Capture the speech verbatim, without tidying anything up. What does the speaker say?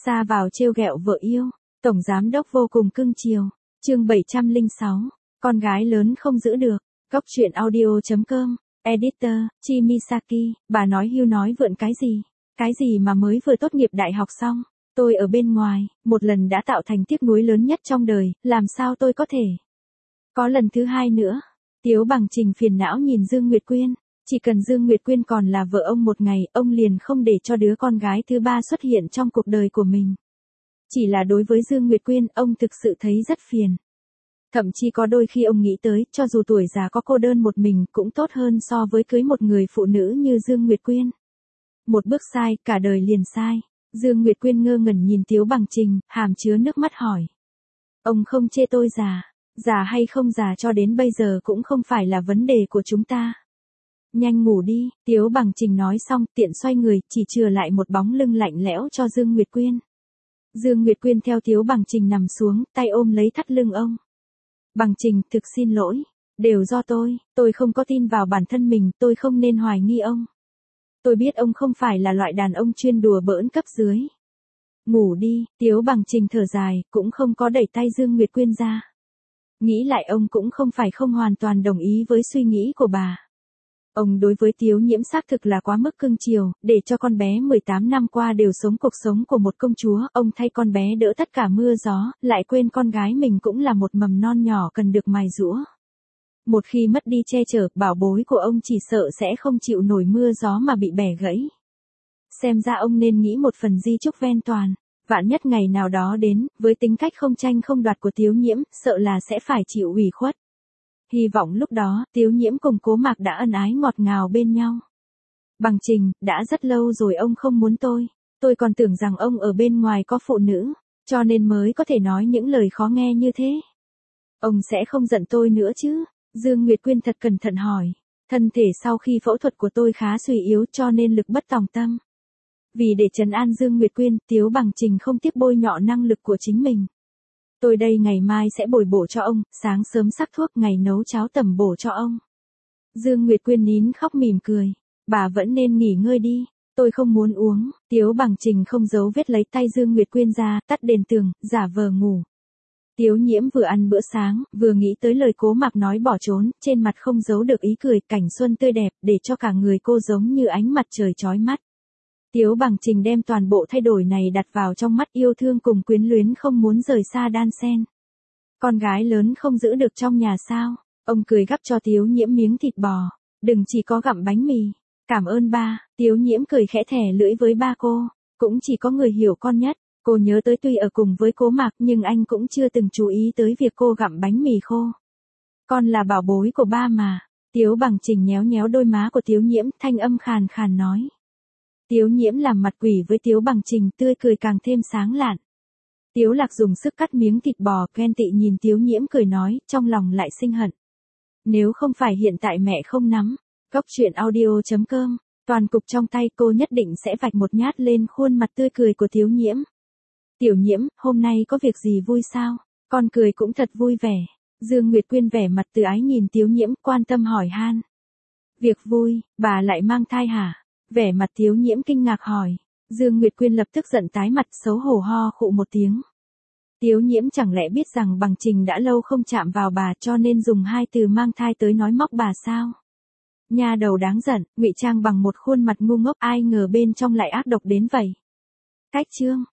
Xa vào trêu ghẹo vợ yêu, tổng giám đốc vô cùng cưng chiều. Chương bảy trăm lẻ sáu, con gái lớn không giữ được. Góc truyện audio chấm com, editor, Chimisaki, bà nói hưu nói vượn cái gì? Cái gì mà mới vừa tốt nghiệp đại học xong? Tôi ở bên ngoài, một lần đã tạo thành tiếc nuối lớn nhất trong đời, làm sao tôi có thể có lần thứ hai nữa? Tiếu Bằng Trình phiền não nhìn Dương Nguyệt Quyên. Chỉ cần Dương Nguyệt Quyên còn là vợ ông một ngày, ông liền không để cho đứa con gái thứ ba xuất hiện trong cuộc đời của mình. Chỉ là đối với Dương Nguyệt Quyên, ông thực sự thấy rất phiền. Thậm chí có đôi khi ông nghĩ tới, cho dù tuổi già có cô đơn một mình cũng tốt hơn so với cưới một người phụ nữ như Dương Nguyệt Quyên. Một bước sai, cả đời liền sai. Dương Nguyệt Quyên ngơ ngẩn nhìn Tiếu Bằng Trình, hàm chứa nước mắt hỏi. Ông không chê tôi già, già hay không già cho đến bây giờ cũng không phải là vấn đề của chúng ta. Nhanh ngủ đi, Tiếu Bằng Trình nói xong tiện xoay người, chỉ chừa lại một bóng lưng lạnh lẽo cho Dương Nguyệt Quyên. Dương Nguyệt Quyên theo Tiếu Bằng Trình nằm xuống, tay ôm lấy thắt lưng ông. Bằng Trình, thực xin lỗi, đều do tôi, tôi không có tin vào bản thân mình, tôi không nên hoài nghi ông. Tôi biết ông không phải là loại đàn ông chuyên đùa bỡn cấp dưới. Ngủ đi, Tiếu Bằng Trình thở dài, cũng không có đẩy tay Dương Nguyệt Quyên ra. Nghĩ lại ông cũng không phải không hoàn toàn đồng ý với suy nghĩ của bà. Ông đối với Tiếu Nhiễm xác thực là quá mức cưng chiều, để cho con bé mười tám năm qua đều sống cuộc sống của một công chúa, ông thay con bé đỡ tất cả mưa gió, lại quên con gái mình cũng là một mầm non nhỏ cần được mài giũa. Một khi mất đi che chở, bảo bối của ông chỉ sợ sẽ không chịu nổi mưa gió mà bị bẻ gãy. Xem ra ông nên nghĩ một phần di chúc ven toàn, vạn nhất ngày nào đó đến, với tính cách không tranh không đoạt của Tiếu Nhiễm, sợ là sẽ phải chịu ủy khuất. Hy vọng lúc đó, Tiếu Nhiễm cùng Cố Mạc đã ân ái ngọt ngào bên nhau. Bằng Trình, đã rất lâu rồi ông không muốn tôi. Tôi còn tưởng rằng ông ở bên ngoài có phụ nữ, cho nên mới có thể nói những lời khó nghe như thế. Ông sẽ không giận tôi nữa chứ? Dương Nguyệt Quyên thật cẩn thận hỏi. Thân thể sau khi phẫu thuật của tôi khá suy yếu cho nên lực bất tòng tâm. Vì để trấn an Dương Nguyệt Quyên, Tiếu Bằng Trình không tiếc bôi nhọ năng lực của chính mình. Tôi đây ngày mai sẽ bồi bổ cho ông, sáng sớm sắc thuốc, ngày nấu cháo tẩm bổ cho ông. Dương Nguyệt Quyên nín khóc mỉm cười. Bà vẫn nên nghỉ ngơi đi, tôi không muốn uống. Tiếu Bằng Trình không giấu vết lấy tay Dương Nguyệt Quyên ra, tắt đèn tường, giả vờ ngủ. Tiếu Nhiễm vừa ăn bữa sáng, vừa nghĩ tới lời Cố Mạc nói bỏ trốn, trên mặt không giấu được ý cười, cảnh xuân tươi đẹp, để cho cả người cô giống như ánh mặt trời chói mắt. Tiếu Bằng Trình đem toàn bộ thay đổi này đặt vào trong mắt, yêu thương cùng quyến luyến không muốn rời xa đan xen. Con gái lớn không giữ được trong nhà sao? Ông cười gắp cho Tiếu Nhiễm miếng thịt bò. Đừng chỉ có gặm bánh mì. Cảm ơn ba. Tiếu Nhiễm cười khẽ thẻ lưỡi với ba cô. Cũng chỉ có người hiểu con nhất. Cô nhớ tới tuy ở cùng với Cố Mạc nhưng anh cũng chưa từng chú ý tới việc cô gặm bánh mì khô. Con là bảo bối của ba mà. Tiếu Bằng Trình nhéo nhéo đôi má của Tiếu Nhiễm, thanh âm khàn khàn nói. Tiếu Nhiễm làm mặt quỷ với Tiếu Bằng Trình, tươi cười càng thêm sáng lạn. Tiếu Lạc dùng sức cắt miếng thịt bò, ghen tị nhìn Tiếu Nhiễm cười nói, trong lòng lại sinh hận. Nếu không phải hiện tại mẹ không nắm, góc truyện audio chấm com, toàn cục trong tay cô nhất định sẽ vạch một nhát lên khuôn mặt tươi cười của Tiếu Nhiễm. Tiểu Nhiễm, hôm nay có việc gì vui sao? Con cười cũng thật vui vẻ. Dương Nguyệt Quyên vẻ mặt từ ái nhìn Tiếu Nhiễm, quan tâm hỏi han. Việc vui, bà lại mang thai hả? Vẻ mặt Tiếu Nhiễm kinh ngạc hỏi. Dương Nguyệt Quyên lập tức giận tái mặt, xấu hổ ho khụ một tiếng. Tiếu Nhiễm chẳng lẽ biết rằng Bằng Trình đã lâu không chạm vào bà cho nên dùng hai từ mang thai tới nói móc bà sao? Nha đầu đáng giận, ngụy trang bằng một khuôn mặt ngu ngốc, ai ngờ bên trong lại ác độc đến vậy. Cách chương.